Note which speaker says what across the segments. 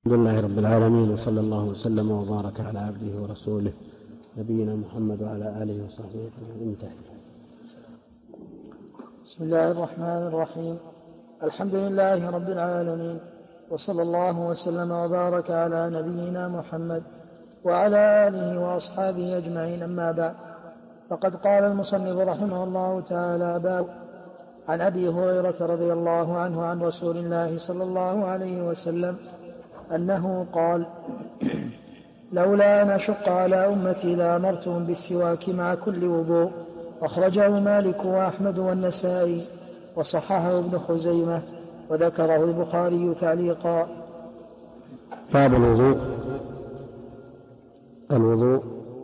Speaker 1: الحمد لله رب العالمين، وصلى الله وسلم وبارك على عبده ورسوله نبينا محمد وعلى آله وصحبه أجمعين.
Speaker 2: بسم الله الرحمن الرحيم. الحمد لله رب العالمين، وصلى الله وسلم وبارك على نبينا محمد وعلى آله وأصحابه أجمعين. أما بعد، فقد قال المصنف رحمه الله تعالى: باب عن أبي هريرة رضي الله عنه عن رسول الله صلى الله عليه وسلم أنه قال: لولا أن أشق على أمتي لأمرتهم بالسواك مع كل وضوء. أخرجه مالك وأحمد والنسائي وصححه ابن خزيمة وذكره البخاري تعليقا.
Speaker 1: باب الوضوء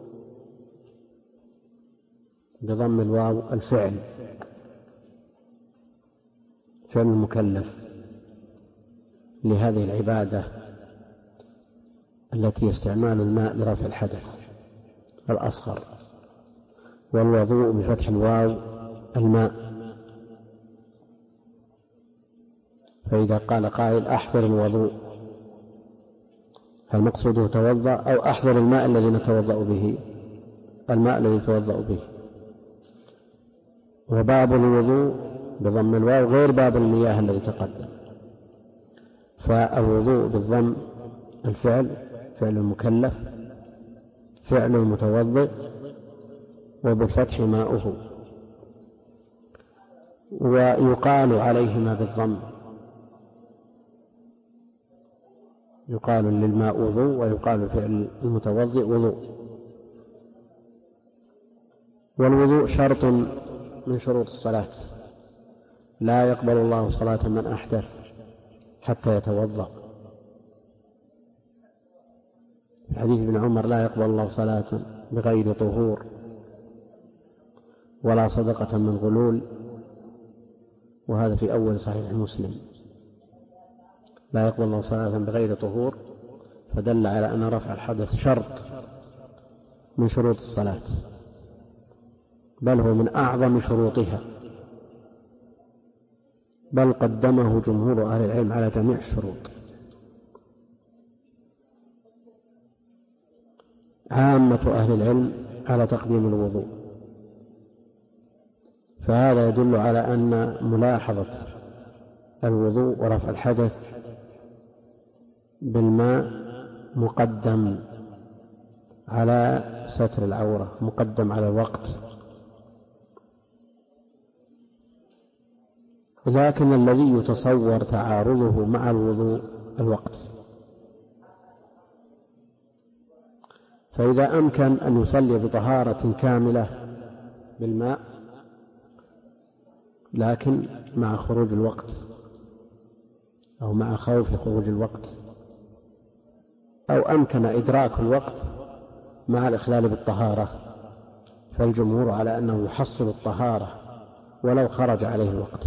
Speaker 1: بضم الواو الفعل، فعل المكلف لهذه العبادة التي استعمال الماء لرفع الحدث الأصغر، والوضوء بفتح الواو الماء. فإذا قال قائل أحضر الوضوء، فالمقصود توضأ أو أحضر الماء الذي نتوضأ به، الماء الذي نتوضأ به. وباب الوضوء بضم الواو غير باب المياه الذي تقدم. فالوضوء بالضم الفعل، فعل المكلف، فعل المتوضئ، وبالفتح ماؤه. ويقال عليهما بالضم، يقال للماء وضوء ويقال فعل المتوضئ وضوء. والوضوء شرط من شروط الصلاة، لا يقبل الله صلاة من أحدث حتى يتوضأ. في حديث ابن عمر: لا يقبل الله صلاة بغير طهور ولا صدقة من غلول. وهذا في أول صحيح مسلم: لا يقبل الله صلاة بغير طهور، فدل على أن رفع الحدث شرط من شروط الصلاة، بل هو من أعظم شروطها، بل قدمه جمهور أهل العلم على جميع الشروط. عامة أهل العلم على تقديم الوضوء، فهذا يدل على أن ملاحظة الوضوء ورفع الحدث بالماء مقدم على ستر العورة، مقدم على الوقت. لكن الذي يتصور تعارضه مع الوضوء الوقت، فإذا أمكن أن يصلي بطهارة كاملة بالماء لكن مع خروج الوقت أو مع خوف خروج الوقت، أو أمكن إدراك الوقت مع الإخلال بالطهارة، فالجمهور على أنه يحصل الطهارة ولو خرج عليه الوقت،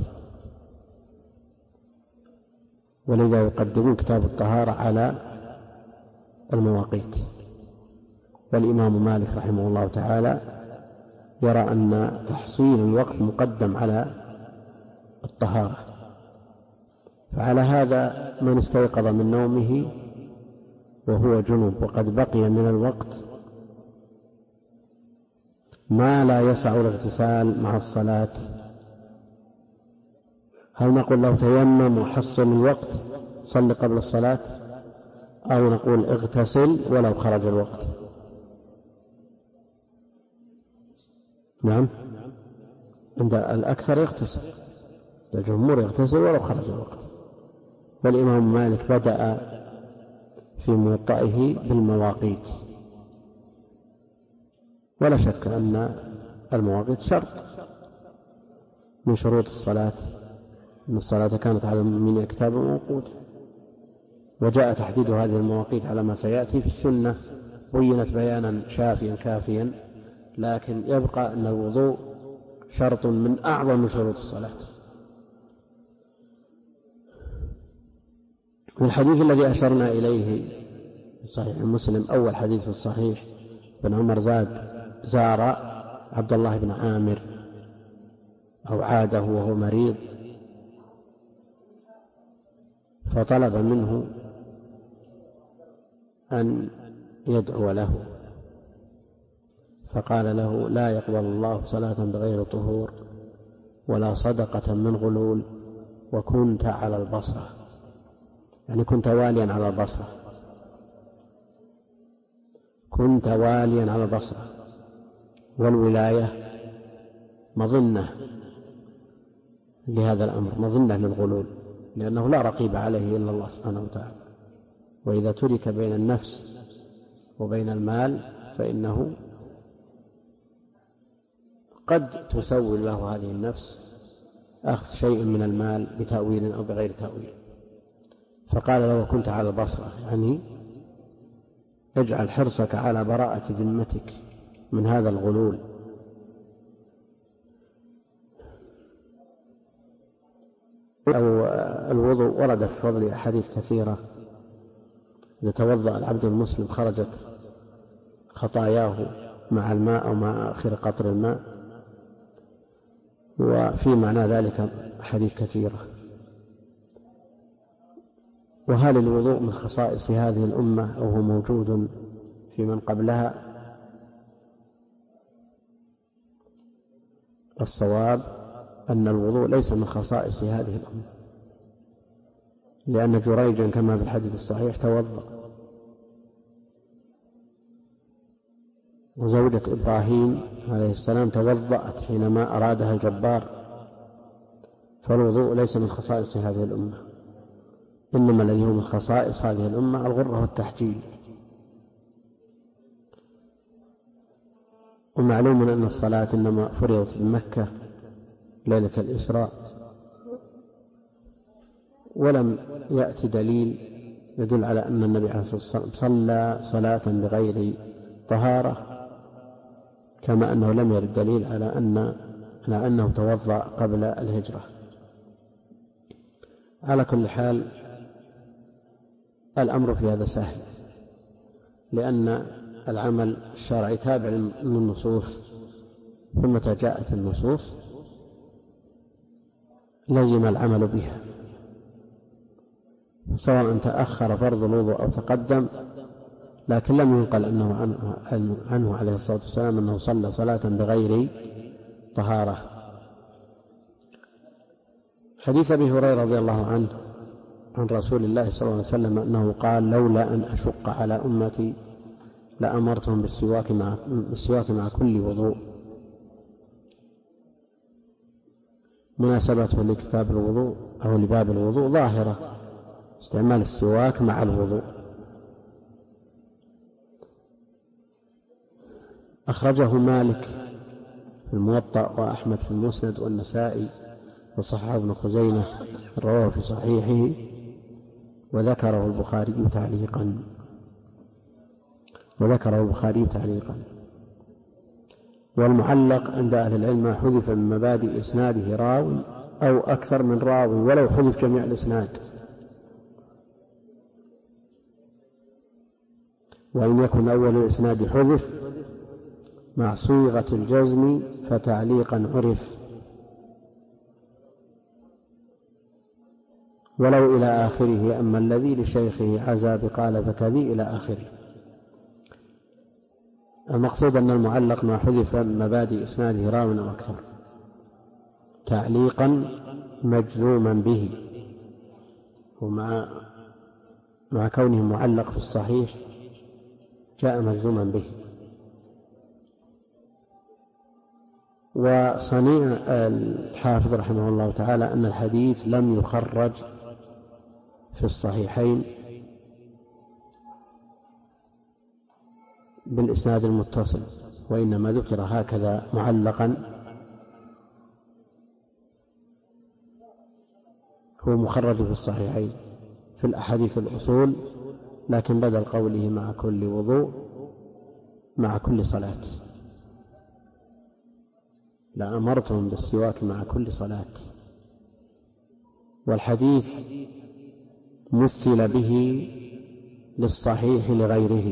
Speaker 1: ولذا يقدمون كتاب الطهارة على المواقيت. والإمام مالك رحمه الله تعالى يرى أن تحصيل الوقت مقدم على الطهارة. فعلى هذا من استيقظ من نومه وهو جنب وقد بقي من الوقت ما لا يسع الاغتسال مع الصلاة، هل نقول له تيمم وحصل الوقت صل قبل الصلاة، أو نقول اغتسل ولو خرج الوقت؟ نعم، عند الأكثر يغتسل، الجمهور يغتسل ولو خرج الوقت. والإمام مالك بدأ في موطئه بالمواقيت، ولا شك أن المواقيت شرط من شروط الصلاة، أن الصلاة كانت على من كتاب موقوت. وجاء تحديد هذه المواقيت على ما سيأتي في السنة، بينت بيانا شافيا كافيا، لكن يبقى أن الوضوء شرط من أعظم شروط الصلاة. الحديث الذي أشرنا إليه في صحيح مسلم، أول حديث في الصحيح، بن عمر زار عبد الله بن عامر أو عاده وهو مريض، فطلب منه أن يدعو له، فقال له: لا يقبل الله صلاة بغير طهور ولا صدقة من غلول، وكنت على البصرة، يعني كنت واليا على البصرة، كنت واليا على البصرة. والولاية مظنة لهذا الأمر، مظنة للغلول، لأنه لا رقيب عليه إلا الله سبحانه وتعالى، وإذا ترك بين النفس وبين المال فإنه قد تسول له هذه النفس أخذ شيء من المال بتأويل أو بغير تأويل. فقال له: كنت على البصرة، يعني اجعل حرصك على براءة ذمتك من هذا الغلول. أو الوضوء ورد في فضل أحاديث كثيرة. إذا توضأ العبد المسلم خرجت خطاياه مع الماء أو مع آخر قطر الماء، وفي معنى ذلك أحاديث كثيرة. وهل الوضوء من خصائص هذه الأمة أو هو موجود في من قبلها؟ الصواب أن الوضوء ليس من خصائص هذه الأمة، لأن جريجا كما في الحديث الصحيح توضأ، وزوجة إبراهيم عليه السلام توضأت حينما أرادها الجبار. فالوضوء ليس من خصائص هذه الأمة، إنما الذي هو من خصائص هذه الأمة الغرة والتحجيل. ومعلوم أن الصلاة إنما فرضت بمكة ليلة الإسراء، ولم يأتي دليل يدل على أن النبي عليه الصلاة والسلام صلى صلاة بغير طهارة، كما أنه لم يرد دليل على أنه توضأ قبل الهجرة. على كل حال الأمر في هذا سهل، لأن العمل الشرعي تابع للنصوص، فمتى جاءت النصوص لزم العمل بها، سواء تأخر فرض الوضوء أو تقدم. لكن لم ينقل عنه عليه الصلاة والسلام أنه صلى صلاة بغير طهارة. حديث أبي هريرة رضي الله عنه عن رسول الله صلى الله عليه وسلم أنه قال: لولا أن أشق على أمتي لأمرتهم بالسواك مع كل وضوء. مناسبته لكتاب الوضوء أو لباب الوضوء ظاهرة، استعمال السواك مع الوضوء. أخرجه مالك في الموطأ، وأحمد في المسند، والنسائي، وصححه ابن خزيمة رواه في صحيحه، وذكره البخاري تعليقا. والمعلق عند أهل العلم ما حذف من مبادئ إسناده راو أو أكثر من راو، ولو حذف جميع الإسناد، وإن يكن أول الإسناد حذف مع صيغة الجزم فتعليقا عرف، ولو إلى آخره. أما الذي لشيخه عزى بقال فكذي إلى آخره. المقصود أن المعلق ما حذف من مبادئ إسناده راو أو أكثر تعليقا مجزوما به، ومع كونه معلق في الصحيح جاء مجزوما به. وصنيع الحافظ رحمه الله تعالى أن الحديث لم يخرج في الصحيحين بالإسناد المتصل، وإنما ذكر هكذا معلقا، هو مخرج في الصحيحين في الأحاديث الأصول، لكن بدل قوله مع كل وضوء مع كل صلاة، لأمرتهم بالسواك مع كل صلاة. والحديث مثل به للصحيح لغيره،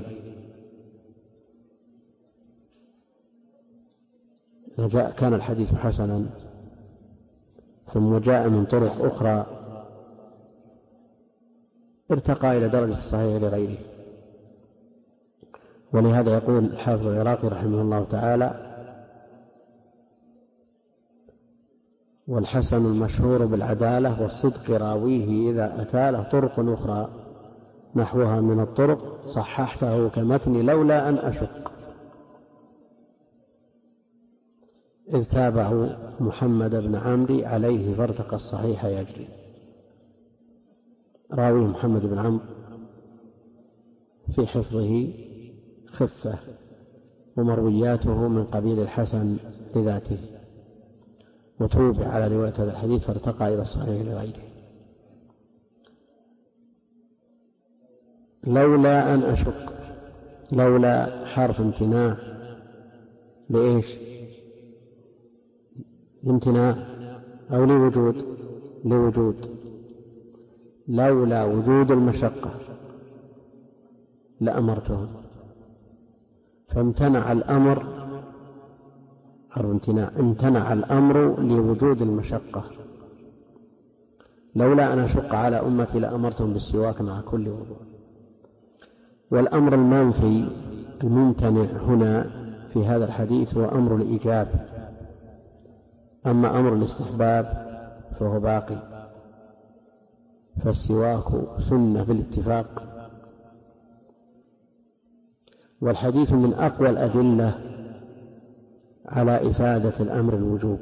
Speaker 1: كان الحديث حسنا ثم جاء من طرق أخرى ارتقى إلى درجة الصحيح لغيره، ولهذا يقول الحافظ العراقي رحمه الله تعالى: والحسن المشهور بالعدالة والصدق راويه إذا أتى له طرق أخرى نحوها من الطرق صححته كمتن لولا أن أشق، إذ تابعوا محمد بن عمرو عليه فارتقى الصحيح يجري. راوي محمد بن عمرو في حفظه خفة، ومروياته من قبيل الحسن لذاته، وتوبع على رواية هذا الحديث فارتقى إلى الصحيح لغيره. لولا أن أشق، لولا حرف امتناع لإيش؟ امتناع أو لوجود؟ لوجود. لولا وجود المشقة لأمرتهم، فامتنع الأمر، حرف امتناع، امتنع الأمر لوجود المشقة. لولا أن أشق على أمتي لأمرتهم بالسواك مع كل وضوء. والأمر المنفي الممتنع هنا في هذا الحديث هو أمر الإيجاب، أما أمر الاستحباب فهو باقي، فالسواك سنة بالاتفاق. والحديث من أقوى الأدلة على إفادة الأمر الوجوب،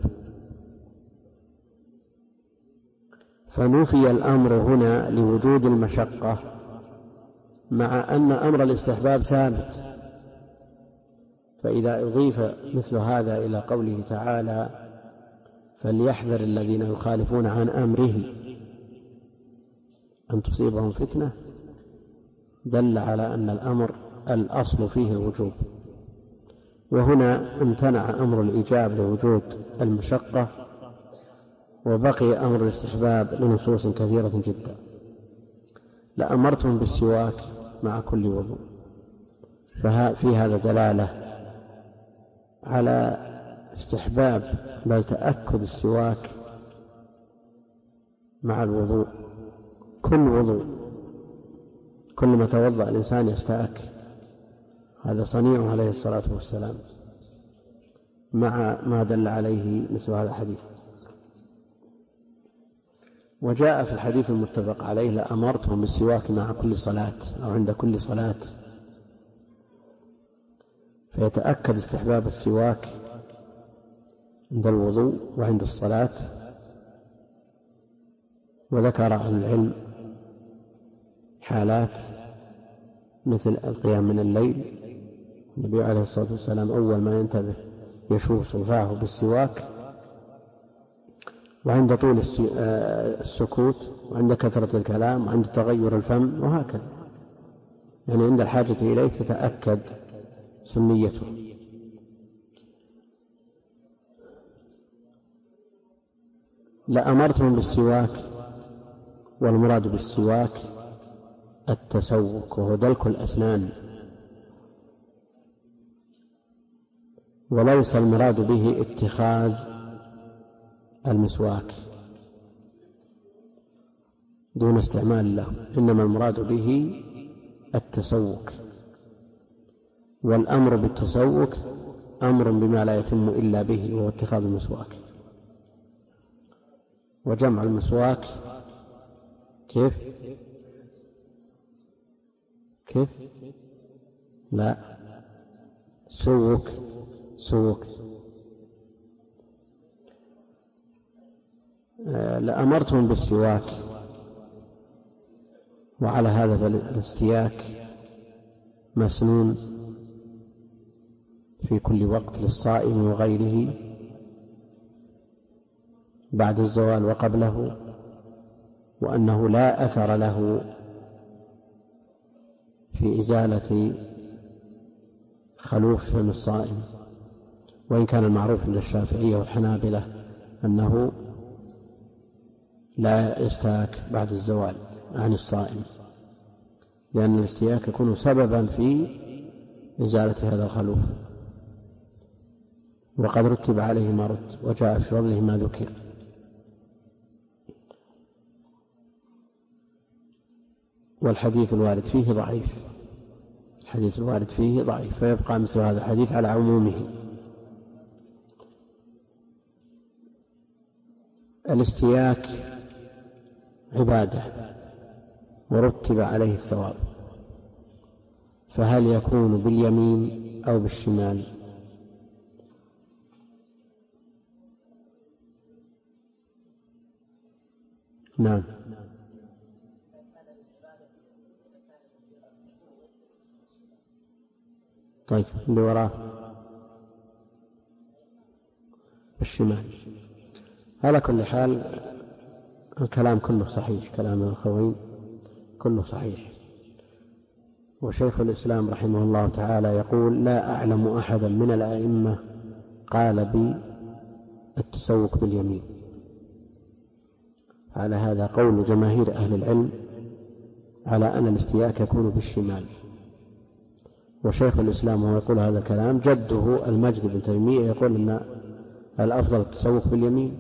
Speaker 1: فنفي الأمر هنا لوجود المشقة، مع أن أمر الاستحباب ثابت. فإذا أضيف مثل هذا إلى قوله تعالى: فليحذر الذين يخالفون عن أمره أن تصيبهم فتنة، دل على أن الأمر الأصل فيه الوجوب. وهنا امتنع أمر الإيجاب لوجود المشقة، وبقي أمر الاستحباب لنصوص كثيرة جدا. لأمرتم بالسواك مع كل وضوء، ففي هذا دلالة على استحباب بل تأكد السواك مع الوضوء. كل وضوء، كل ما توضأ الإنسان يستأك، هذا صنيعه عليه الصلاة والسلام، مع ما دل عليه مثل هذا الحديث. وجاء في الحديث المتفق عليه: لأمرتهم بالسواك مع كل صلاة أو عند كل صلاة، فيتأكد استحباب السواك عند الوضوء وعند الصلاة. وذكر أهل العلم حالات مثل القيام من الليل، النبي عليه الصلاة والسلام أول ما ينتبه يشوف صفاه بالسواك، وعند طول السكوت، وعند كثرة الكلام، وعند تغير الفم، وهكذا، يعني عند الحاجة إليه تتأكد سنيته. لأمرتهم بالسواك، والمراد بالسواك التسوك، وهو دلك الأسنان، وليس المراد به اتخاذ المسواك دون استعمال له، إنما المراد به التسوك. والأمر بالتسوك أمر بما لا يتم إلا به، وهو اتخاذ المسواك. وجمع المسواك كيف؟ لا، سوك. لأمرتهم بالسواك، وعلى هذا الاستياك مسنون في كل وقت للصائم وغيره، بعد الزوال وقبله، وأنه لا أثر له في إزالة خلوف فم الصائم، وإن كان المعروف عند الشافعية والحنابلة أنه لا يستاك بعد الزوال عن الصائم، لأن الاستياك يكون سببا في إزالة هذا الخلوف، وقد رتب عليه ما رتب، وجاء في فضله ما ذكر. والحديث الوارد فيه ضعيف، الحديث الوارد فيه ضعيف، فيبقى مثل هذا الحديث على عمومه. الاستياك عبادة ورتب عليه الثواب، فهل يكون باليمين أو بالشمال؟ نعم. طيب اللي وراه بالشمال. على كل حال الكلام كله صحيح، كلام الأخوين كله صحيح. وشيخ الإسلام رحمه الله تعالى يقول: لا أعلم أحدا من الأئمة قال بالتسوق باليمين. على هذا قول جماهير أهل العلم على أن الاستياك يكون بالشمال. وشيخ الإسلام وهو يقول هذا الكلام جده المجد بن تيمية يقول أن الأفضل التسوق باليمين.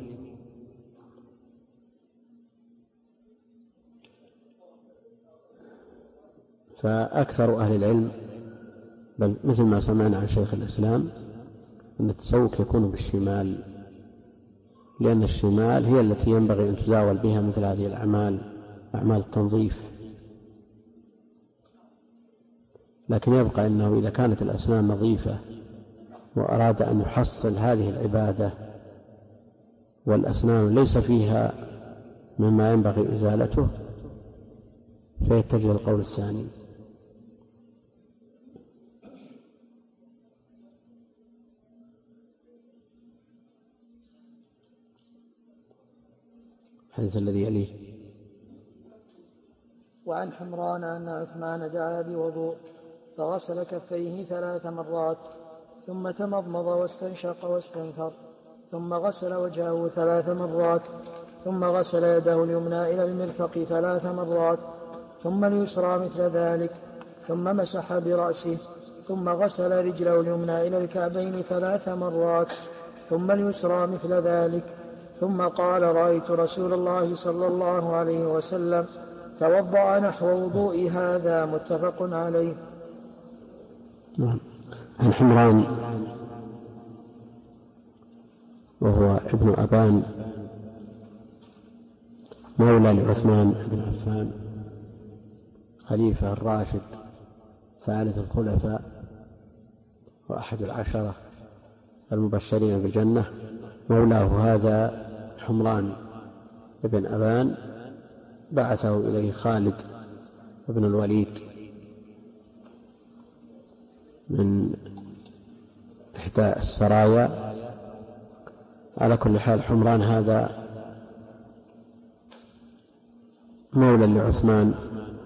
Speaker 1: فأكثر أهل العلم بل مثل ما سمعنا عن شيخ الإسلام أن التسوق يكون بالشمال، لأن الشمال هي التي ينبغي أن تزاول بها مثل هذه الأعمال، أعمال التنظيف. لكن يبقى أنه إذا كانت الأسنان نظيفة وأراد أن يحصل هذه العبادة والأسنان ليس فيها مما ينبغي إزالته فيتجه القول الثاني. الحديث الذي يليه:
Speaker 2: وعن حمران أن عثمان دعا بوضوء فغسل كفيه 3 مرات ثم تمضمض واستنشق واستنثر ثم غسل وجهه 3 مرات ثم غسل يده اليمنى إلى المرفق 3 مرات ثم اليسرى مثل ذلك ثم مسح برأسه ثم غسل رجله اليمنى إلى الكعبين 3 مرات ثم اليسرى مثل ذلك ثم قال: رأيت رسول الله صلى الله عليه وسلم توضأ نحو وضوء هذا. متفق عليه.
Speaker 1: عن حمران وهو ابن أبان مولى لعثمان بن عفان خليفة الراشد ثالث الخلفاء وأحد 10 المبشرين بالجنة. مولاه هذا حمران بن أبان بعثه إليه خالد بن الوليد من إحدى السرايا. على كل حال حمران هذا مولى لعثمان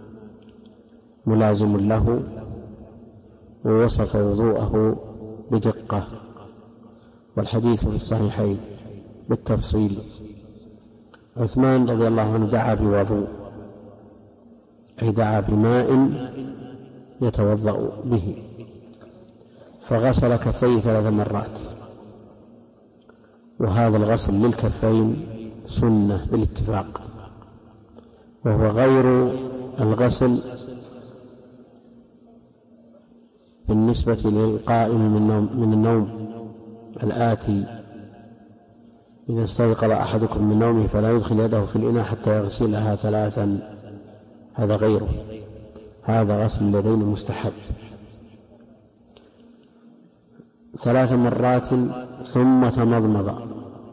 Speaker 1: ملازم له، ووصف وضوءه بدقة، والحديث في الصحيحين بالتفصيل. عثمان رضي الله عنه دعا بوضوء، أي دعا بماء يتوضأ به، فغسل كفيه 3 مرات، وهذا الغسل للكفين سنة بالاتفاق، وهو غير الغسل بالنسبة للقائم من النوم الآتي: إذا استيقظ أحدكم من نومه فلا يدخل يده في الإناء حتى يغسلها 3. هذا غيره، هذا غسل اليدين مستحب 3 مرات ثم تمضمض.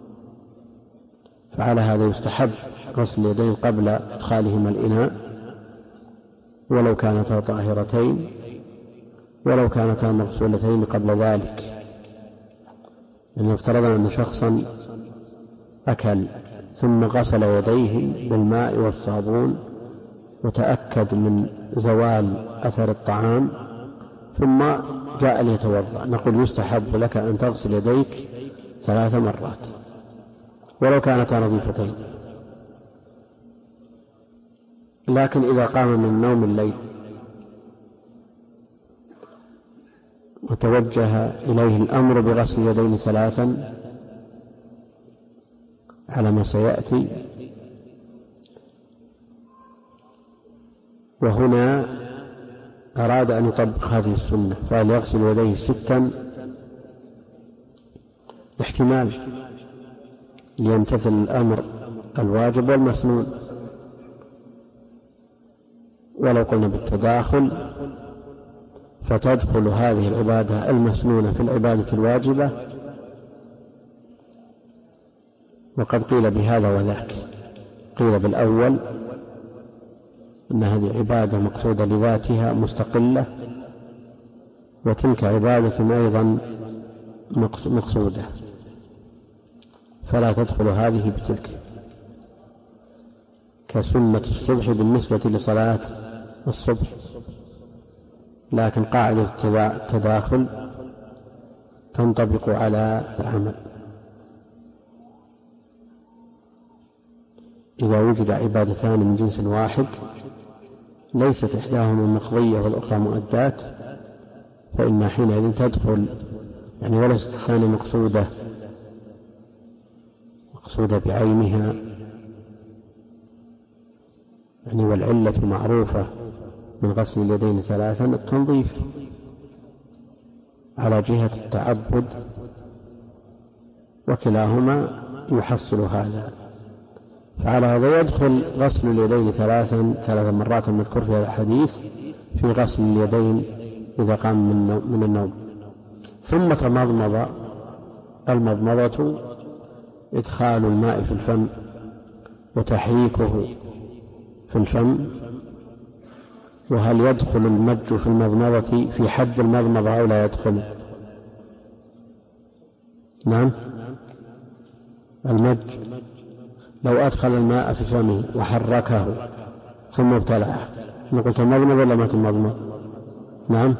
Speaker 1: فعلى هذا يستحب غسل اليدين قبل إدخالهما الإناء، ولو كانتا طاهرتين ولو كانتا مغسولتين قبل ذلك. لأن افترضنا أن شخصا أكل ثم غسل يديه بالماء والصابون وتأكد من زوال أثر الطعام ثم جاء ليتوضأ، نقول يستحب لك أن تغسل يديك 3 مرات ولو كانتا نظيفتين. لكن إذا قام من نوم الليل وتوجه إليه الأمر بغسل اليدين 3 على ما سيأتي، وهنا أراد أن يطبق هذه السنة فهل يغسل يديه 6؟ احتمال ليمتثل الأمر الواجب والمسنون. ولو قلنا بالتداخل فتدخل هذه العبادة المسنونة في العبادة الواجبة، وقد قيل بهذا وذاك. قيل بالأول أن هذه عبادة مقصودة لذاتها مستقلة، وتلك عبادة أيضا مقصودة، فلا تدخل هذه بتلك، كسنة الصبح بالنسبة لصلاة الصبح. لكن قاعدة التداخل تنطبق على العمل. إذا وجد عبادتان من جنس واحد ليست إحداهما مقضية والأخرى مؤدات، فإن حينئذ تدخل، يعني وليست الثانية مقصودة بعينها، يعني والعلة معروفة من غسل اليدين 3 التنظيف على جهة التعبد، وكلاهما يحصل هذا. فعلى هذا يدخل غسل اليدين 3 مرات المذكور في هذا الحديث في غسل اليدين إذا قام من النوم. ثم تمضمض. المضمضة إدخال الماء في الفم وتحريكه في الفم. وهل يدخل المج في المضمضة في حد المضمضة أو لا يدخل؟ نعم، المج لو أدخل الماء في فمه وحركه ثم ابتلعه نقول تمضمض ولا ما تمضمض؟ نعم.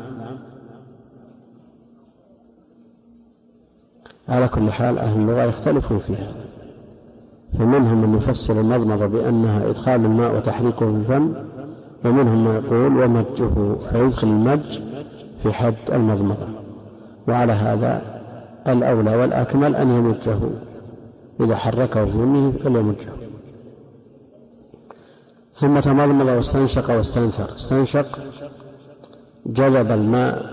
Speaker 1: على كل حال أهل اللغة يختلفون فيها، فمنهم من يفسر المضمضة بأنها إدخال الماء وتحريكه في الفم، ومنهم من يقول ومجه، فيدخل المج في حد المضمضة. وعلى هذا الأولى والأكمل أن يمجه، إذا حركه في فمه فليمجه. ثم تمضمض واستنشق واستنثر. استنشق جذب الماء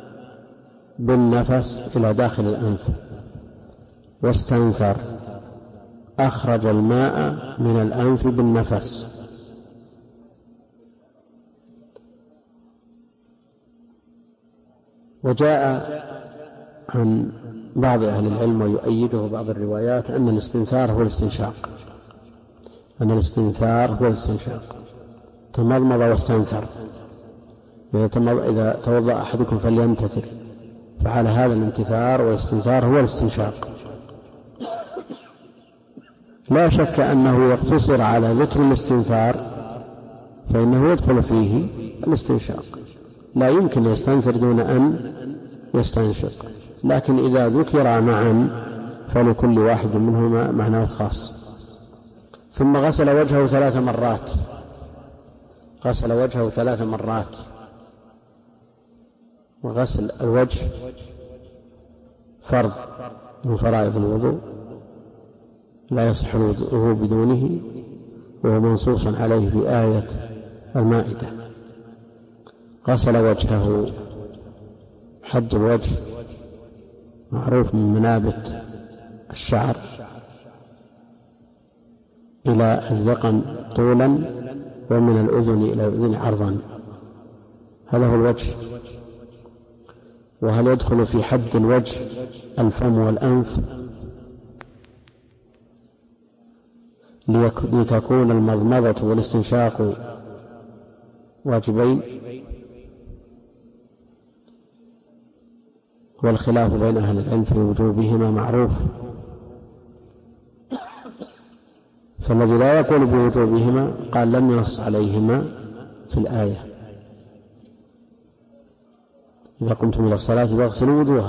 Speaker 1: بالنفس إلى داخل الأنف، واستنثر أخرج الماء من الأنف بالنفس. وجاء عن بعض أهل العلم ويؤيده بعض الروايات أن الاستنثار هو الاستنشاق، تمضمض واستنثر. إذا توضأ أحدكم فليمتثل، فعلى هذا الامتثار والاستنثار هو الاستنشاق. لا شك أنه يقتصر على ذكر الاستنثار فإنه يدخل فيه الاستنشاق، لا يمكن يستنثر دون أن يستنشق، لكن إذا ذكر معا فلكل واحد منهما معناه الخاص. ثم غسل وجهه 3 مرات. غسل وجهه 3 مرات. وغسل الوجه فرض من فرائض الوضوء لا يصح الوضوء بدونه، وهو منصوص عليه في آية المائدة. غسل وجهه، حد الوجه معروف من منابت الشعر إلى الذقن طولا، ومن الأذن إلى الأذن عرضا، هذا هو الوجه. وهل يدخل في حد الوجه الفم والأنف؟ لتكون المضمضة والاستنشاق واجبين، والخلاف بين أهل العلم في وجوبهما معروف، فالذي لا يقول بوجوبهما قال لم ينص عليهما في الآية: إذا قمتم إلى الصلاة فاغسلوا وجوها.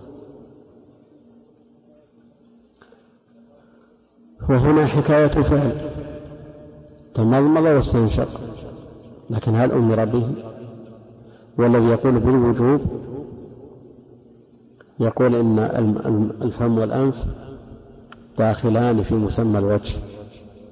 Speaker 1: وهنا حكاية فعل، تمضمض واستنشق، لكن هل أمر به؟ والذي يقول بالوجوب يقول إن الفم والأنف داخلان في مسمى الوجه،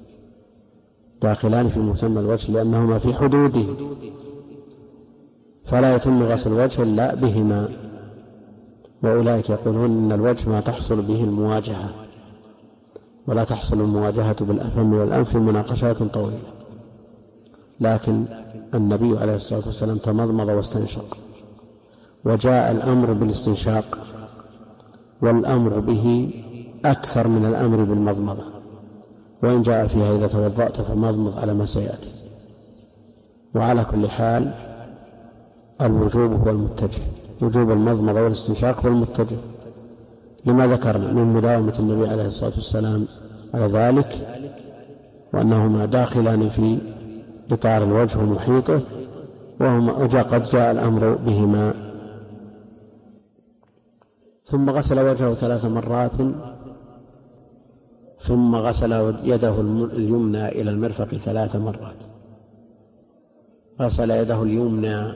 Speaker 1: داخلان في مسمى الوجه لأنهما في حدوده، فلا يتم غسل الوجه إلا بهما. وأولئك يقولون إن الوجه ما تحصل به المواجهة، ولا تحصل المواجهة بالأفم والأنف مناقشات طويلة، لكن النبي عليه الصلاة والسلام تمضمض واستنشق، وجاء الأمر بالاستنشاق، والأمر به أكثر من الأمر بالمضمضة، وإن جاء فيها إذا توضأت فمضمض على ما سيأتي. وعلى كل حال الوجوب هو المتجه، وجوب المضمضة والاستنشاق هو المتجه، لما ذكرنا من مداومة النبي عليه الصلاة والسلام على ذلك، وأنهما داخلان في إطار الوجه ومحيطه، وقد جاء الأمر بهما. ثم غسل وجهه 3 مرات، ثم غسل يده اليمنى إلى المرفق 3 مرات. غسل يده اليمنى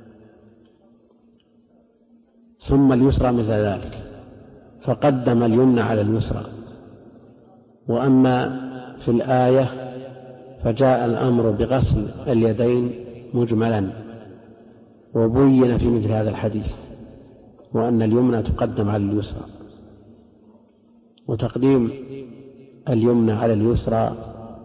Speaker 1: ثم اليسرى مثل ذلك، فقدم اليمنى على اليسرى. وأما في الآية فجاء الأمر بغسل اليدين مجملا، وبين في مثل هذا الحديث، وأن اليمنى تقدم على اليسرى. وتقديم اليمنى على اليسرى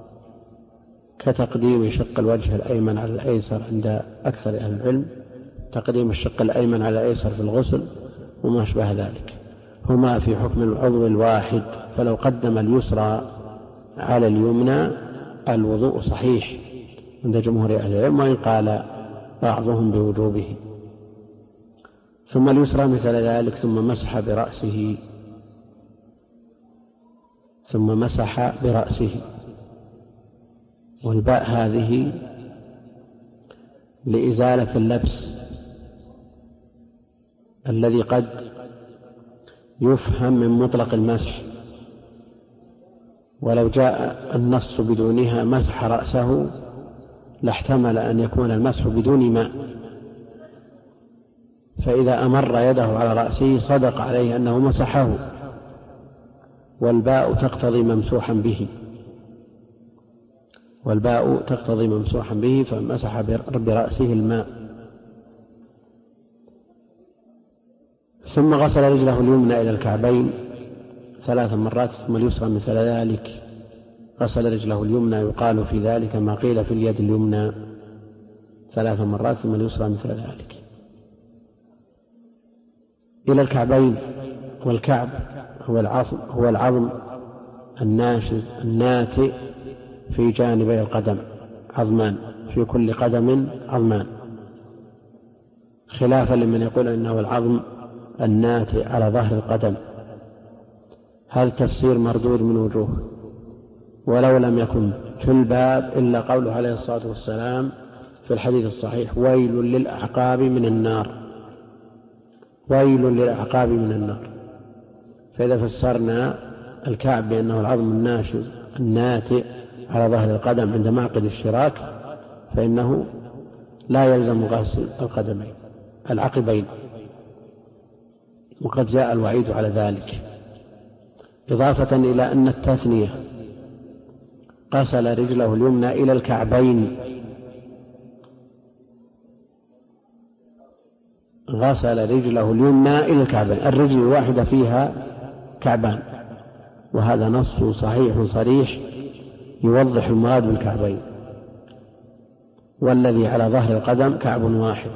Speaker 1: كتقديم شق الوجه الأيمن على الأيسر عند أكثر أهل العلم، تقديم الشق الأيمن على الأيسر في الغسل وما أشبه ذلك، هما في حكم العضو الواحد. فلو قدم اليسرى على اليمنى الوضوء صحيح عند جمهور أهل العلم، وإن قال بعضهم بوجوبه. ثم اليسرى مثل ذلك، ثم مسح برأسه، ثم مسح برأسه. والباء هذه لإزالة اللبس الذي قد يفهم من مطلق المسح، ولو جاء النص بدونها مسح رأسه لاحتمل أن يكون المسح بدون ماء، فإذا أمر يده على رأسه صدق عليه أنه مسحه، والباء تقتضي ممسوحا به، والباء تقتضي ممسوحا به، فمسح برأسه الماء. ثم غسل رجله اليمنى إلى الكعبين 3 مرات، ثم اليسرى مثل ذلك. غسل رجله اليمنى يقال في ذلك ما قيل في اليد اليمنى 3 مرات، ثم اليسرى مثل ذلك إلى الكعبين. والكعب هو العظم الناشز الناتئ في جانبي القدم، عظمان في كل قدم عظمان، خلافا لمن يقول إنه العظم الناتئ على ظهر القدم. هذا التفسير مردود من وجوه، ولو لم يكن في الباب إلا قوله عليه الصلاة والسلام في الحديث الصحيح: ويل للأعقاب من النار، ويل للأعقاب من النار. فإذا فسرنا الكعب بأنه العظم الناشز الناتئ على ظهر القدم عند معقد الشراك، فإنه لا يلزم غسل القدمين العقبين، وقد جاء الوعيد على ذلك، إضافة إلى أن التثنية غسل رجله اليمنى إلى الكعبين، غسل رجله اليمنى إلى الكعبين، الرجل الواحدة فيها كعبان، وهذا نص صحيح صريح يوضح المراد بالكعبين، والذي على ظهر القدم كعب واحد.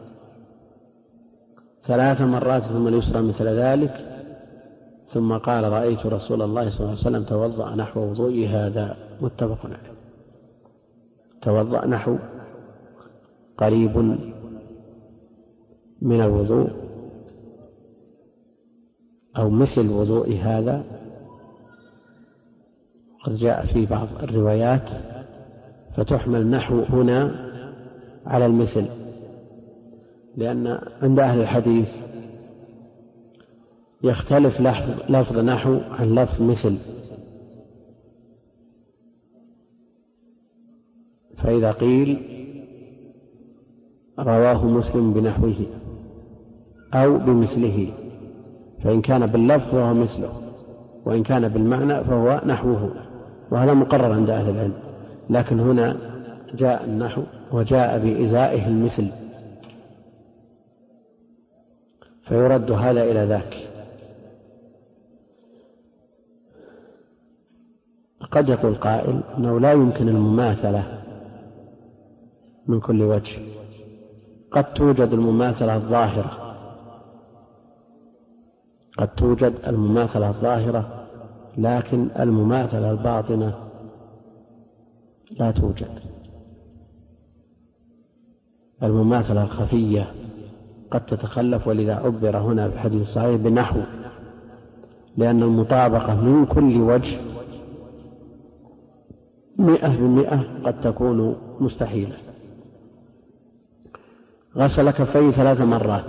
Speaker 1: 3 مرات، ثم اليسرى مثل ذلك. ثم قال: رأيت رسول الله صلى الله عليه وسلم توضأ نحو وضوئي هذا، متفق عليه. توضأ نحو قريب من الوضوء أو مثل وضوء هذا، قد جاء في بعض الروايات فتحمل نحو هنا على المثل، لأن عند أهل الحديث يختلف لفظ نحو عن لفظ مثل، فإذا قيل رواه مسلم بنحوه أو بمثله، فإن كان باللفظ فهو مثله، وإن كان بالمعنى فهو نحوه، وهذا مقرر عند أهل العلم. لكن هنا جاء النحو وجاء بإزائه المثل، فيرد هذا إلى ذاك. قد يقول قائل أنه لا يمكن المماثلة من كل وجه، قد توجد المماثلة الظاهرة، قد توجد المماثلة الظاهرة، لكن المماثلة الباطنة لا توجد. المماثلة الخفية قد تتخلف، ولذا عبر هنا في الحديث الصحيح بنحو، لأن المطابقة من كل وجه 100% قد تكون مستحيلة. غسل كفيه 3 مرات،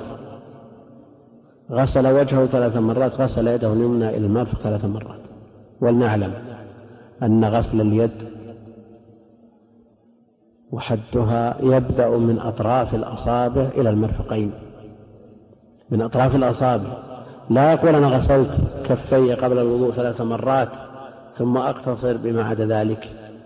Speaker 1: غسل وجهه 3 مرات، غسل يده اليمنى إلى المرفق 3 مرات. ولنعلم أن غسل اليد وحدها يبدأ من أطراف الأصابع إلى المرفقين، من أطراف الأصابع. لا يقول أنا غسلت كفي قبل الوضوء 3 مرات ثم أقتصر بما عدا ذلك.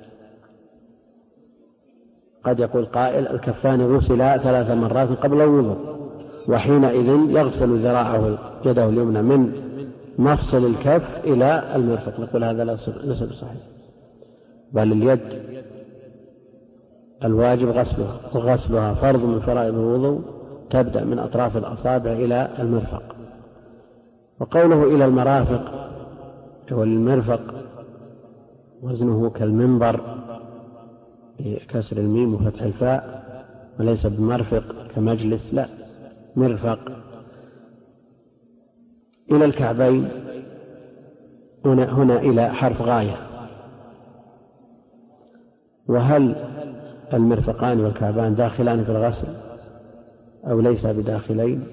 Speaker 1: قد يقول قائل الكفان غسلا 3 مرات قبل الوضوء، وحينئذ يغسل ذراعه يده اليمنى من مفصل الكف إلى المرفق. نقول هذا ليس بصحيح، بل اليد الواجب غسلها، وغسلها فرض من فرائض الوضوء، تبدأ من أطراف الأصابع إلى المرفق. وقوله إلى المرافق والمرفق وزنه كالمنبر بكسر الميم وفتح الفاء، وليس بمرفق كمجلس، لا، مرفق. إلى الكعبين هنا إلى حرف غاية. وهل المرفقان والكعبان داخلان في الغسل أو ليس بداخلين؟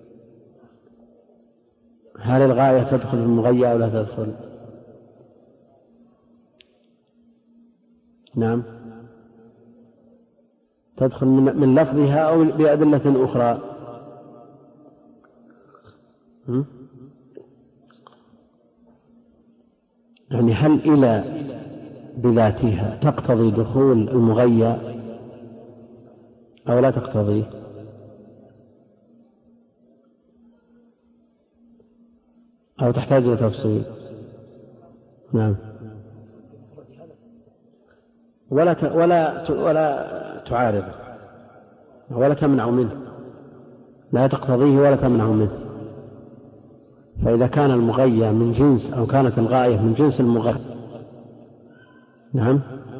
Speaker 1: هل الغاية تدخل في المغية أو لا تدخل؟ نعم، تدخل من لفظها أو بأدلة أخرى. يعني هل إلى بذاتها تقتضي دخول المغية أو لا تقتضي؟ أو تحتاج إلى تفصيل؟ نعم. ولا تعارض ولا تمنع منه، لا تقتضيه ولا تمنع منه. فإذا كان المغية من جنس أو كانت الغاية من جنس المغية، نعم،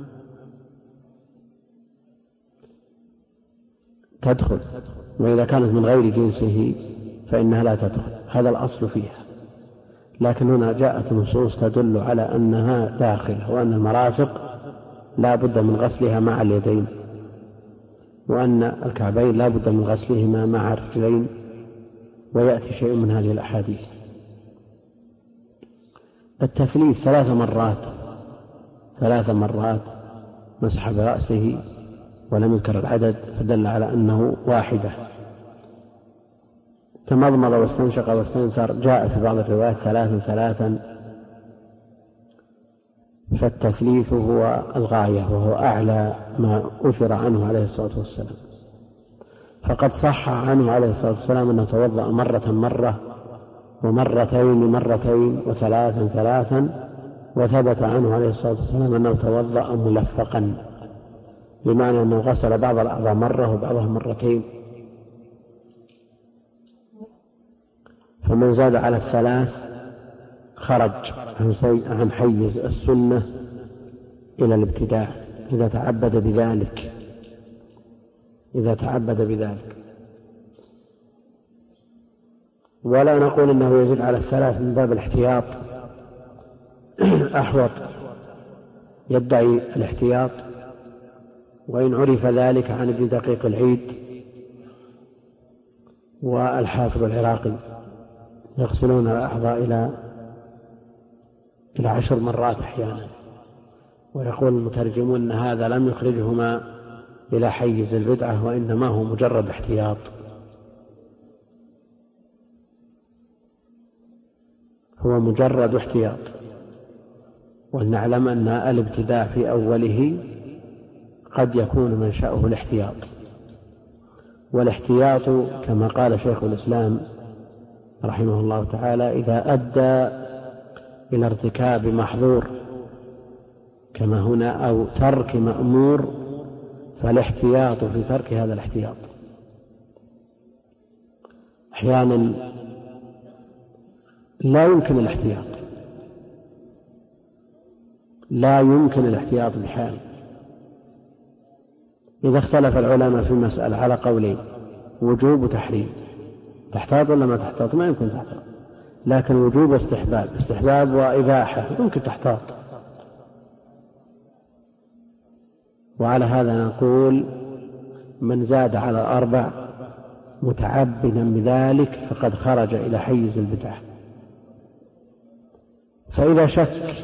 Speaker 1: تدخل. وإذا كانت من غير جنسه فإنها لا تدخل، هذا الأصل فيها. لكن هنا جاءت نصوص تدل على أنها داخل، وأن المرافق لا بد من غسلها مع اليدين، وأن الكعبين لا بد من غسلهما مع الرجلين، ويأتي شيء من هذه الأحاديث. التثليث 3 مرات، 3 مرات مسح برأسه ولم يذكر العدد، فدل على أنه واحدة. تمضمض واستنشق واستنثر جاء في بعض الروايات 3. فالتثليث هو الغاية، وهو أعلى ما أثر عنه عليه الصلاة والسلام. فقد صح عنه عليه الصلاة والسلام أنه توضأ مرة ومرتين وثلاثا، وثبت عنه عليه الصلاة والسلام أنه توضأ ملفقا، بمعنى أنه غسل بعض الأعضاء مرة وبعضها مرتين. فمن زاد على 3 خرج عن حيز السنة إلى الابتداع إذا تعبد بذلك. ولا نقول أنه يزيد على 3 من باب الاحتياط، أحوط يدعي الاحتياط. وإن عرف ذلك عن ابن دقيق العيد والحافظ العراقي يغسلون الأعضاء إلى 10 مرات أحيانا. ويقول المترجمون أن هذا لم يخرجهما إلى حيز البدعة، وإنما هو مجرد احتياط. هو مجرد احتياط. ولنعلم أن الابتداع في أوله قد يكون منشأه الاحتياط، والاحتياط كما قال شيخ الإسلام رحمه الله تعالى إذا أدى إلى ارتكاب محظور كما هنا أو ترك مأمور فالاحتياط في ترك هذا الاحتياط. أحيانا لا يمكن الاحتياط بحال. إذا اختلف العلماء في مسألة على قولين وجوب وتحريم، تحتاط ولا ما تحتاط؟ ما يمكن تحتاط. لكن وجوب واستحباب وإباحة يمكن تحتاط. وعلى هذا نقول من زاد على 4 متعبدا بذلك فقد خرج إلى حيز البدعة. فإذا شك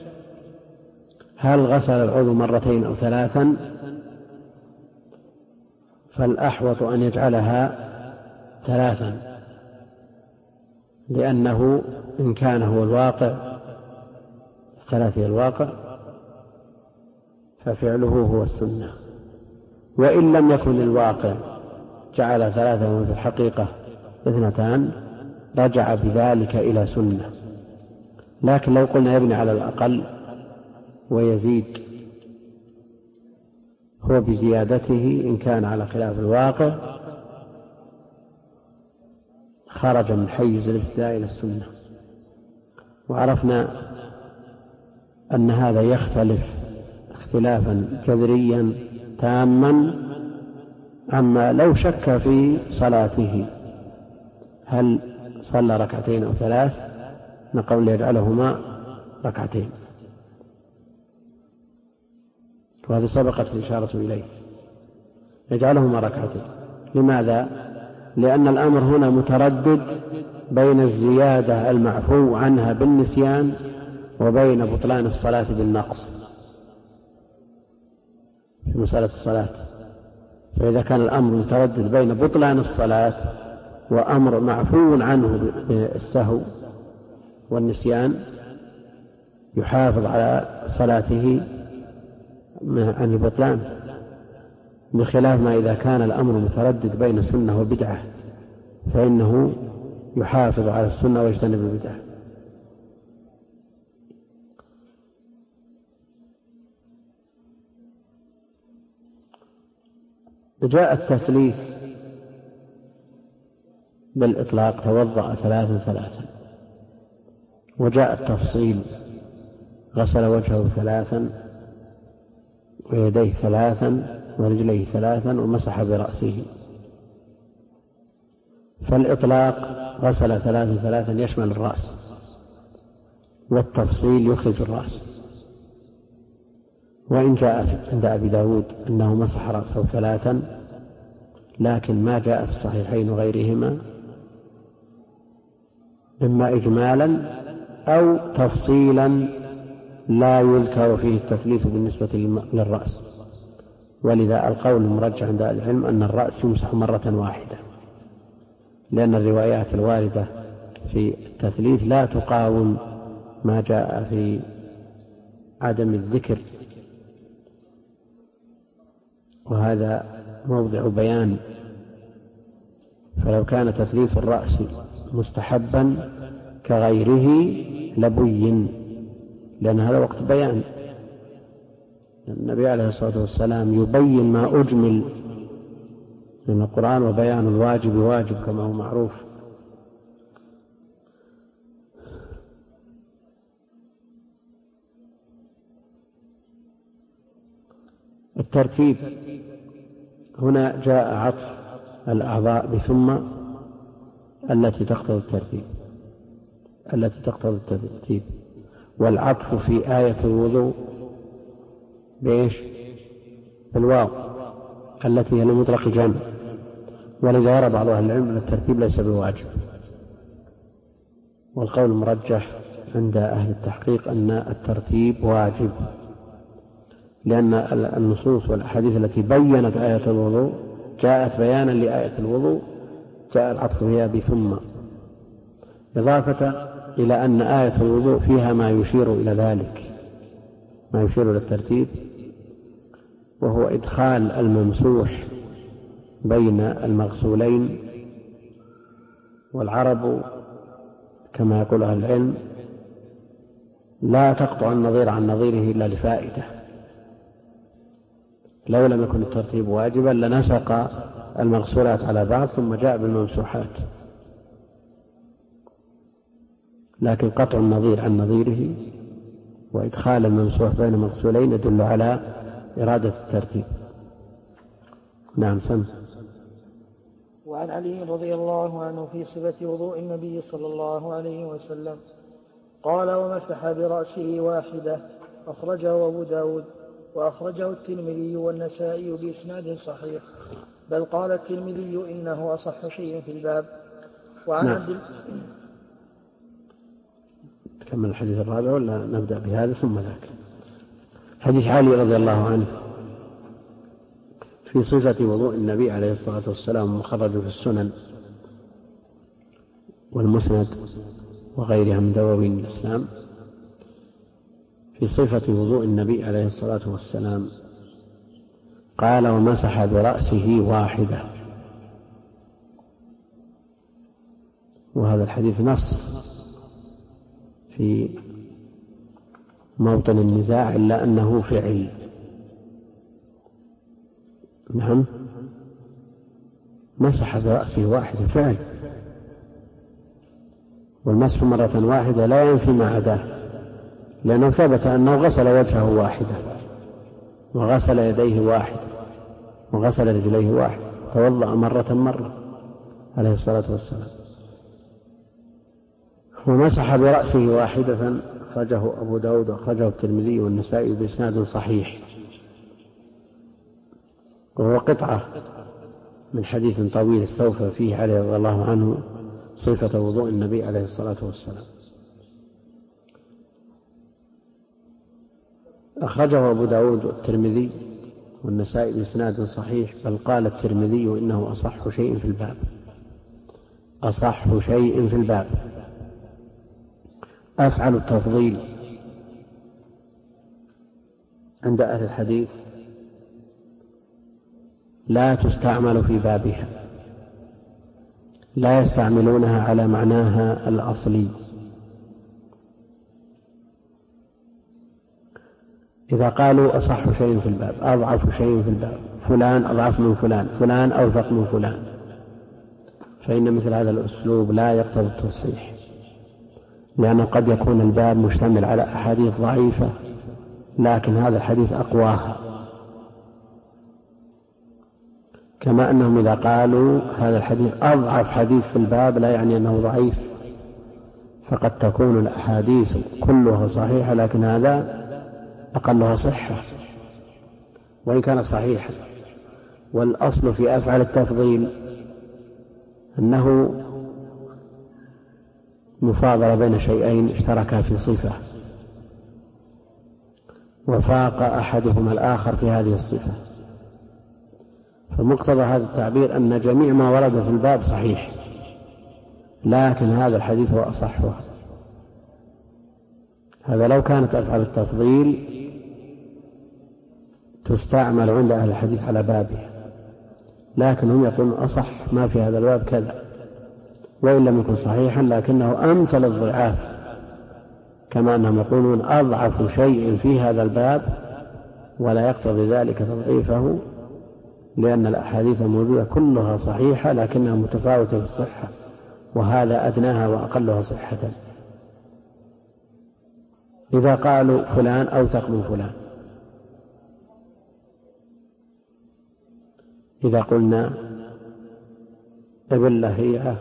Speaker 1: هل غسل العضو 2 أو 3، فالأحوط أن يجعلها 3، لأنه إن كان هو الواقع 3 هي الواقع ففعله هو السنة، وإن لم يكن الواقع جعل 3 وفي الحقيقة 2 رجع بذلك إلى سنة. لكن لو قلنا يبني على الأقل ويزيد هو بزيادته إن كان على خلاف الواقع خرج من حيز الابتداء إلى السنة. وعرفنا أن هذا يختلف اختلافا جذريا تاما عما لو شك في صلاته هل صلى 2 أو 3، نقول يجعلهما 2، وهذه سبقت الإشارة إليه، يجعلهما 2. لماذا؟ لأن الأمر هنا متردد بين الزيادة المعفو عنها بالنسيان وبين بطلان الصلاة بالنقص في مسألة الصلاة. فإذا كان الأمر متردد بين بطلان الصلاة وأمر معفو عنه بالسهو والنسيان يحافظ على صلاته عن البطلان، بخلاف ما إذا كان الأمر متردد بين سنة وبدعة فإنه يحافظ على السنة ويجتنب البدعة. جاء التثليث بالإطلاق توضأ 3، وجاء التفصيل غسل وجهه 3 ويديه 3 ورجليه 3 ومسح برأسه. فالإطلاق غسل 3 يشمل الرأس، والتفصيل يخرج الرأس. وإن جاء عند أبي داود أنه مسح رأسه 3، لكن ما جاء في الصحيحين وغيرهما إما إجمالا أو تفصيلا لا يذكر فيه التثليث بالنسبة للرأس. ولذا القول المرجح عند العلم أن الرأس يمسح 1 واحدة، لأن الروايات الواردة في التثليث لا تقاوم ما جاء في عدم الذكر، وهذا موضع بيان. فلو كان تثليث الرأس مستحبا كغيره لبين، لأن هذا وقت بيان. النبي عليه الصلاة والسلام يبين ما أجمل من القرآن، وبيان الواجب واجب كما هو معروف. الترتيب هنا جاء عطف الأعضاء بثم التي تقتضي الترتيب، والعطف في آية الوضوء بإيش؟ بالواو التي هي لمطلق جمع. ولذا يرى بعض أهل العلم أن الترتيب ليس بواجب، والقول المرجح عند أهل التحقيق أن الترتيب واجب، لأن النصوص والأحاديث التي بيّنت آية الوضوء جاءت بيانا لآية الوضوء، جاء العطف فيها بثم، إضافة إلى أن آية الوضوء فيها ما يشير إلى ذلك، ما يشير إلى الترتيب، وهو إدخال الممسوح بين المغسولين. والعرب كما يقول أهل العلم لا تقطع النظير عن نظيره إلا لفائدة، لو لم يكن الترتيب واجبا لنسق المغسولات على بعض ثم جاء بالممسوحات، لكن قطع النظير عن نظيره وإدخال الممسوح بين مغسولين يدل على إرادة الترتيب. نعم سم.
Speaker 2: وعن علي رضي الله عنه في صفة وضوء النبي صلى الله عليه وسلم قال: ومسح برأسه واحدة، أخرجه أبو داود وأخرجه الترمذي والنسائي بإسناد صحيح، بل قال الترمذي إنه أصح شيء في الباب. وعن عبد
Speaker 1: تكمل الحديث الرابع ولا نبدأ بهذا ثم ذاك؟ حديث علي رضي الله عنه في صفة وضوء النبي عليه الصلاة والسلام مخرج في السنن والمسند وغيرها من دواوين الإسلام. في صفة وضوء النبي عليه الصلاة والسلام قال: ومسح برأسه واحدة. وهذا الحديث نص في موطن النزاع إلا أنه فعل. نعم، مسح برأسه واحدة فعل، والمسح مرة واحدة لا ينفي ما عداه، لأنه ثبت أنه غسل وجهه واحدة وغسل يديه واحدة وغسل رجليه واحدة، توضأ مرة عليه الصلاة والسلام. ومسح برأسه واحدة أخرجه أبو داود وأخرجه الترمذي والنسائي بإسناد صحيح، وهو قطعة من حديث طويل استوفى فيه علي رضي الله عنه صفة وضوء النبي عليه الصلاة والسلام. أخرجه أبو داود والترمذي والنسائي بإسناد صحيح، بل قال الترمذي إنه أصح شيء في الباب. أصح شيء في الباب. أفعل التفضيل عند أهل الحديث لا تستعمل في بابها، لا يستعملونها على معناها الأصلي. إذا قالوا أصح شيء في الباب، أضعف شيء في الباب، فلان أضعف من فلان، فلان أوثق من فلان، فإن مثل هذا الأسلوب لا يقتضي التصحيح، لأنه قد يكون الباب مشتمل على أحاديث ضعيفة لكن هذا الحديث أقواها، كما أنهم إذا قالوا هذا الحديث أضعف حديث في الباب لا يعني أنه ضعيف، فقد تكون الأحاديث كلها صحيحة لكن هذا أقلها صحة وإن كان صحيحا. والأصل في أفعل التفضيل أنه مفاضلة بين شيئين اشتركا في صفة وفاق أحدهما الآخر في هذه الصفة، فمقتضى هذا التعبير أن جميع ما ورد في الباب صحيح لكن هذا الحديث هو أصحه. هذا لو كانت أفعل التفضيل تستعمل عند أهل الحديث على بابه، لكن هم يقولون أصح ما في هذا الباب كذا، وإن لم يكن صحيحا لكنه أمثل الضعاف، كما أنهم يقولون أضعف شيء في هذا الباب ولا يقتضي ذلك تضعيفه، لأن الأحاديث الموجودة كلها صحيحة لكنها متفاوتة في الصحة، وهذا أدناها وأقلها صحة. إذا قالوا فلان أوثق من فلان، إذا قلنا ابن لهيعة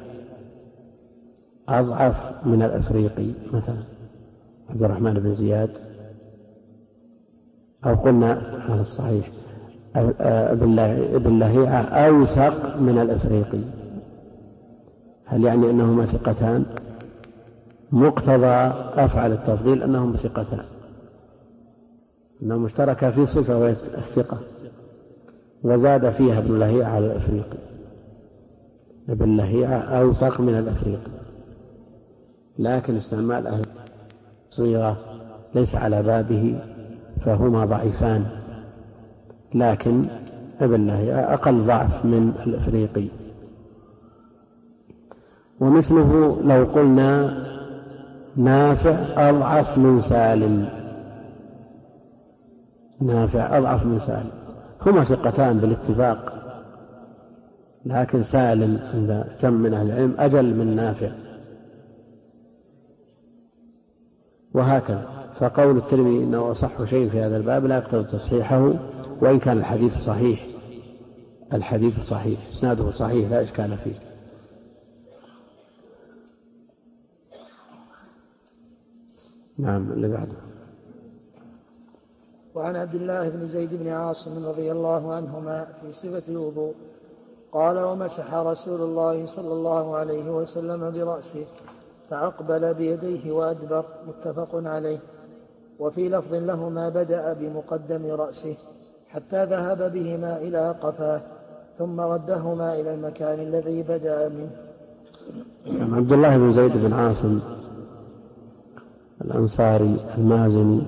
Speaker 1: أضعف من الأفريقي مثلا عبد الرحمن بن زياد، أو قلنا على الصحيح ابن لهيعة أوثق من الأفريقي، هل يعني أنهما ثقتان؟ مقتضى أفعل التفضيل أنهم ثقتان، أنهم اشتركا في صفة وهي الثقة، وزاد فيها ابن لهيعة على الأفريقي، ابن لهيعة أوثق من الأفريقي، لكن استعمال أهل صيغة ليس على بابه فهما ضعيفان، لكن ابن لهيعة أقل ضعف من الأفريقي. ومثله لو قلنا نافع أضعف من سالم. نافع أضعف من سالم، هما ثقتان بالاتفاق، لكن سالم عند جمع من أهل العلم أجل من نافع، وهكذا. فقول الترمذي إنه أصح شيء في هذا الباب لا يقتضي تصحيحه، وإن كان الحديث صحيح. الحديث صحيح، إسناده صحيح لا إشكال فيه. نعم، اللي بعده.
Speaker 2: وعن عبد الله بن زيد بن عاصم رضي الله عنهما في صفة الوضوء قال: ومسح رسول الله صلى الله عليه وسلم برأسه فأقبل بيديه وأدبر، متفق عليه. وفي لفظ لهما: بدأ بمقدم رأسه حتى ذهب بهما إلى قفاه ثم ردهما إلى المكان الذي بدأ منه.
Speaker 1: عبد الله بن زيد بن عاصم الأنصاري المازني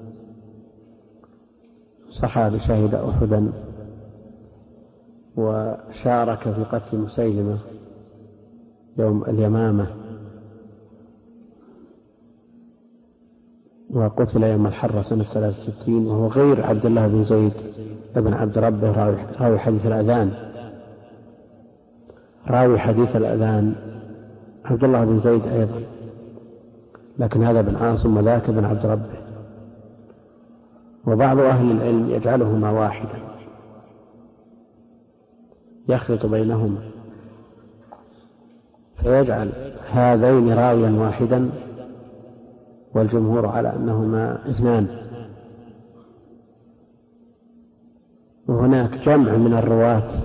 Speaker 1: صحابي شهد أحدا، وشارك في قتل مسيلمة يوم اليمامة، وقتل يوم الحرة سنة 63، وهو غير عبد الله بن زيد بن عبد ربه راوي حديث الأذان. راوي حديث الأذان عبد الله بن زيد أيضا، لكن هذا بن عاصم وذاك بن عبد ربه. وبعض أهل العلم يجعلهما واحدا، يخلط بينهما فيجعل هذين راويا واحدا، والجمهور على أنهما اثنان. وهناك جمع من الرواة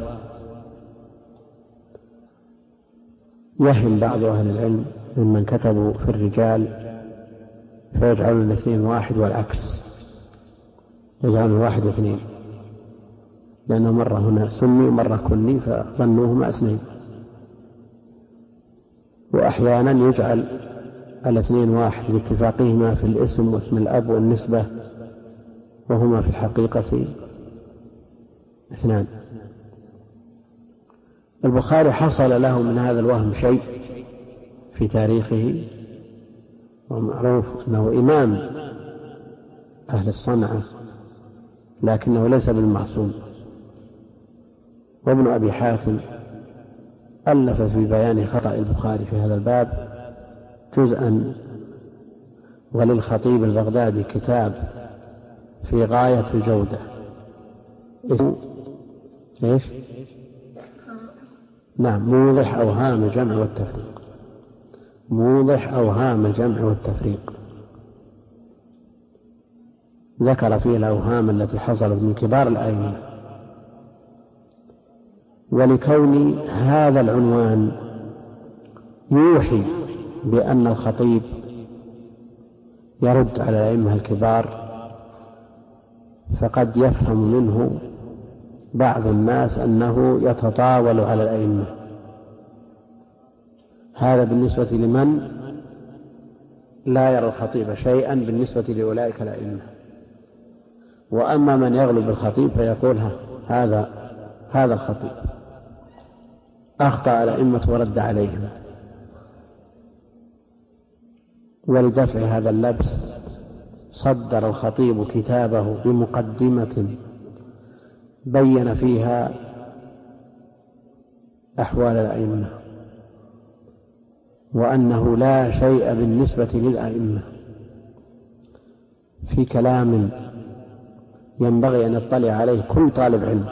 Speaker 1: يهم بعض أهل العلم ممن كتبوا في الرجال فيجعلون الاثنين واحد، والعكس يجعلون واحد واثنين، لأنه مرة هنا سمي ومرة كني فظنوهما اثنين. وأحيانا يجعل الاثنين واحد لاتفاقهما في الاسم واسم الأب والنسبة، وهما في الحقيقة اثنان. البخاري حصل له من هذا الوهم شيء في تاريخه، ومعروف أنه إمام أهل الصنعة، لكنه ليس بالمعصوم. وابن أبي حاتم ألف في بيان خطأ البخاري في هذا الباب جزءا، وللخطيب البغدادي كتاب في غاية الجودة. إيش؟ نعم، موضح أوهام الجمع والتفريق. موضح أوهام الجمع والتفريق، ذكر فيه الأوهام التي حصلت من كبار الأئمة. ولكون هذا العنوان يوحي بأن الخطيب يرد على الأئمة الكبار، فقد يفهم منه بعض الناس أنه يتطاول على الأئمة. هذا بالنسبة لمن لا يرى الخطيب شيئا بالنسبة لأولئك الأئمة. وأما من يغلب الخطيب فيقول هذا الخطيب أخطأ الأئمة ورد عليهم. ولدفع هذا اللبس صدر الخطيب كتابه بمقدمة بين فيها أحوال الأئمة، وأنه لا شيء بالنسبة للأئمة، في كلام ينبغي أن يطلع عليه كل طالب علم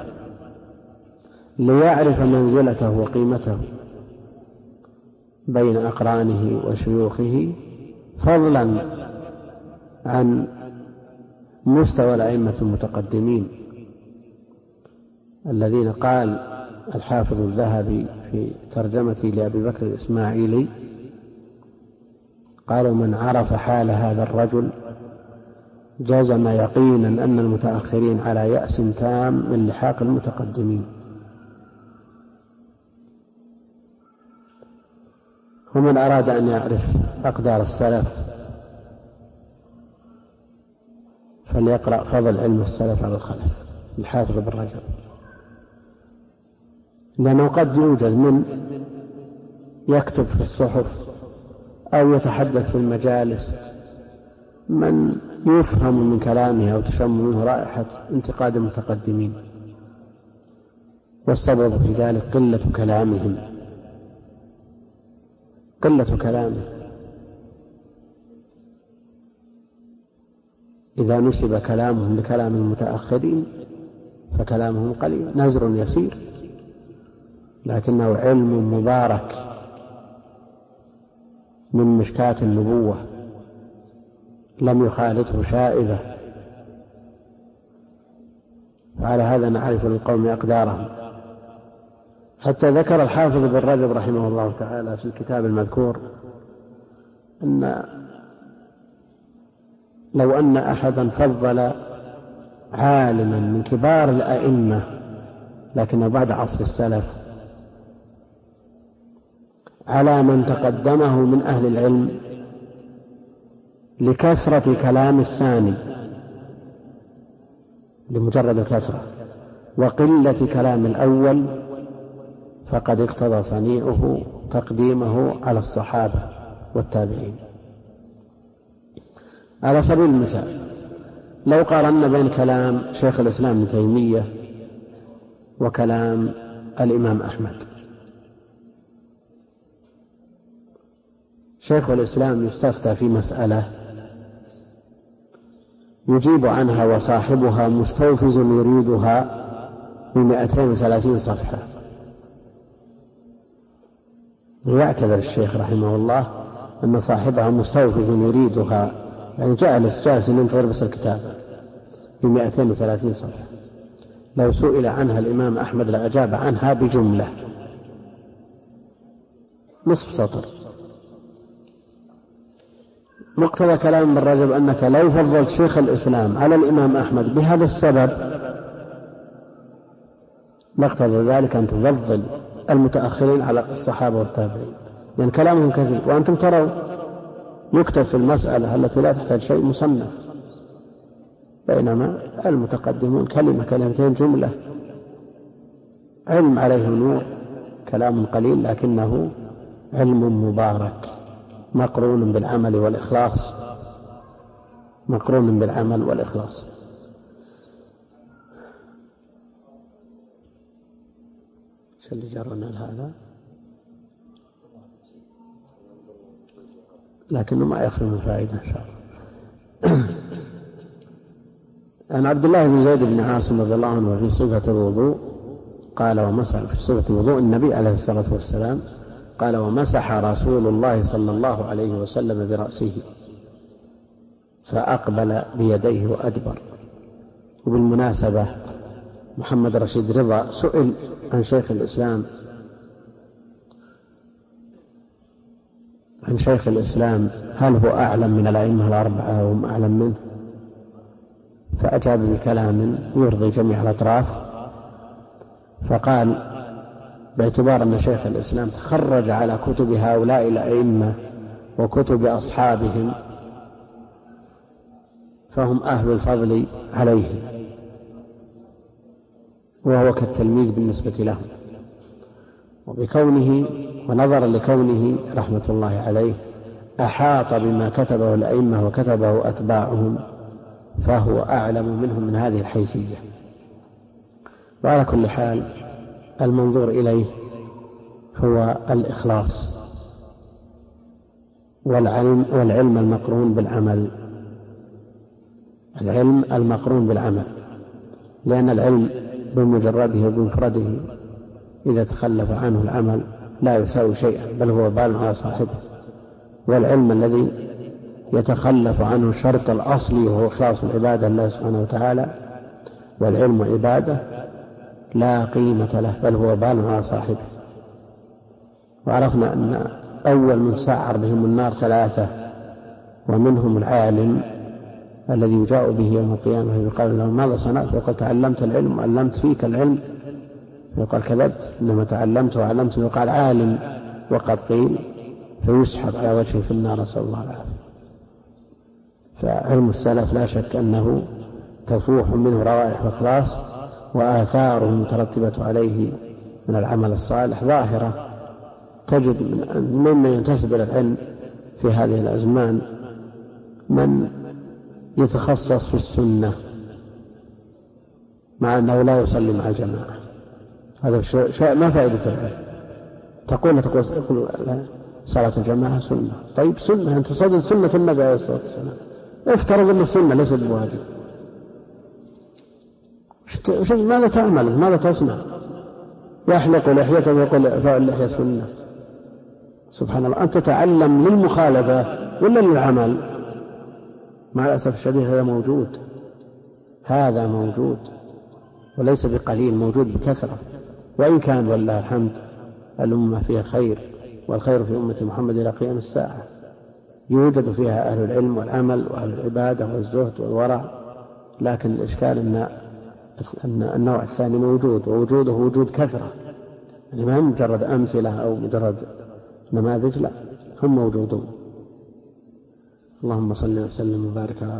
Speaker 1: ليعرف منزلته وقيمته بين أقرانه وشيوخه، فضلا عن مستوى الأئمة المتقدمين الذين قال الحافظ الذهبي في ترجمته لأبي بكر الإسماعيلي: قالوا من عرف حال هذا الرجل جزم يقينا أن المتأخرين على يأس تام من لحاق المتقدمين. ومن أراد أن يعرف أقدار السلف فليقرأ فضل علم السلف على الخلف الحافظ بن رجب، لأنه قد يوجد من يكتب في الصحف أو يتحدث في المجالس من يفهم من كلامه أو تشم منه رائحة انتقاد المتقدمين، والسبب في ذلك قلة كلامهم، قلة كلامه. إذا نسب كلامهم لكلام المتأخرين فكلامهم قليل، نزر يسير، لكنه علم مبارك من مشكاة النبوة لم يخالطه شائبة. فعلى هذا نعرف للقوم أقدارهم. حتى ذكر الحافظ بن رجب رحمه الله تعالى في الكتاب المذكور أن لو أن أحدا فضل عالما من كبار الأئمة لكنه بعد عصر السلف على من تقدمه من أهل العلم لكثرة كلام الثاني، لمجرد الكثرة، وقلة كلام الأول، فقد اقتضى صنيعه تقديمه على الصحابة والتابعين. على سبيل المثال لو قارنا بين كلام شيخ الإسلام ابن تيمية وكلام الإمام أحمد، شيخ الإسلام يستفتى في مسألة يجيب عنها وصاحبها مستوفز يريدها ب230 صفحة، ويعتذر الشيخ رحمه الله أن صاحبها مستوفز يريدها، يعني جالس ينتظر بس الكتابة ب230 صفحة. لو سئل عنها الإمام أحمد لأجاب عنها بجملة نصف سطر. مقتضى كلام ابن رجب أنك لو فضلت شيخ الإسلام على الإمام أحمد بهذا السبب مقتضى ذلك أن تفضل المتأخرين على الصحابة والتابعين، لأن كلامهم كثير، وأنتم ترون يكتب في المسألة التي لا تحتاج شيء مصنف، بينما المتقدمون كلمة كلمتين جملة، علم عليه نور، كلام قليل لكنه علم مبارك مقرون بالعمل والإخلاص، مقرون بالعمل والإخلاص. شو اللي جرنا لهذا؟ لكنه ما يخفي من فائدة إن شاء الله. عن عبد الله بن زيد بن عاصم رضي الله عنه في صفة الوضوء قال ومسح في صفة وضوء النبي عليه الصلاة والسلام قال ومسح رسول الله صلى الله عليه وسلم برأسه فأقبل بيديه وأدبر. وبالمناسبة محمد رشيد رضا سئل عن شيخ الإسلام هل هو أعلم من الأئمة الأربعة وهم أعلم منه، فأجاب بكلام يرضي جميع الأطراف، فقال باعتبار أن شيخ الإسلام تخرج على كتب هؤلاء الأئمة وكتب أصحابهم فهم أهل الفضل عليه، وهو كالتلميذ بالنسبة لهم، وبكونه ونظرا لكونه رحمة الله عليه أحاط بما كتبه الأئمة وكتبه أتباعهم فهو أعلم منهم من هذه الحيثية. وعلى كل حال المنظور إليه هو الإخلاص والعلم المقرون بالعمل، العلم المقرون بالعمل، لأن العلم بمجرده وبمفرده إذا تخلف عنه العمل لا يساوي شيئا بل هو بال على صاحبه، والعلم الذي يتخلف عنه الشرط الأصلي وهو إخلاص العبادة لله سبحانه وتعالى، والعلم عبادة لا قيمة له بل هو بال على صاحبه. وعرفنا أن أول من سعر بهم النار 3، ومنهم العالم الذي يجاء به يوم القيامة فيقال له ماذا صنعت؟ وقال تعلمت العلم وعلمت فيك العلم، فيقال كذبت إنما تعلمت وعلمت، ويقال عالم وقد قيل، فيسحب على وجهه في النار نسأل الله العافية. فعلم السلف لا شك أنه تفوح منه روائح وإخلاص، وآثاره المترتبة عليه من العمل الصالح ظاهرة، تجد ممن ينتسب إلى العلم في هذه الأزمان من يتخصص في السنة مع أنه لا يصلي مع الجماعة. هذا شيء ما فائدته. تقول صلاة الجماعة سنة. طيب سنة، أنت تصدق سنة النبي عليه الصلاة والسلام، افترض أنه سنة ليس بواجب، ماذا تعمل؟ ماذا تصنع؟ يحلق لحيته ويقول إعفاء اللحية سنة. سبحان الله، أنت تتعلم للمخالفة ولا للعمل؟ مع الأسف الشديد هذا موجود وليس بقليل، موجود بكثرة. وإن كان والله الحمد الأمة فيها خير، والخير في أمة محمد إلى قيام الساعة، يوجد فيها أهل العلم والعمل وأهل العبادة والزهد والورع، لكن الإشكال أن النوع الثاني موجود، ووجوده وجود كثرة، يعني ما هم مجرد أمثلة أو مجرد نماذج، لا هم موجودون. اللهم صل وسلم وبارك على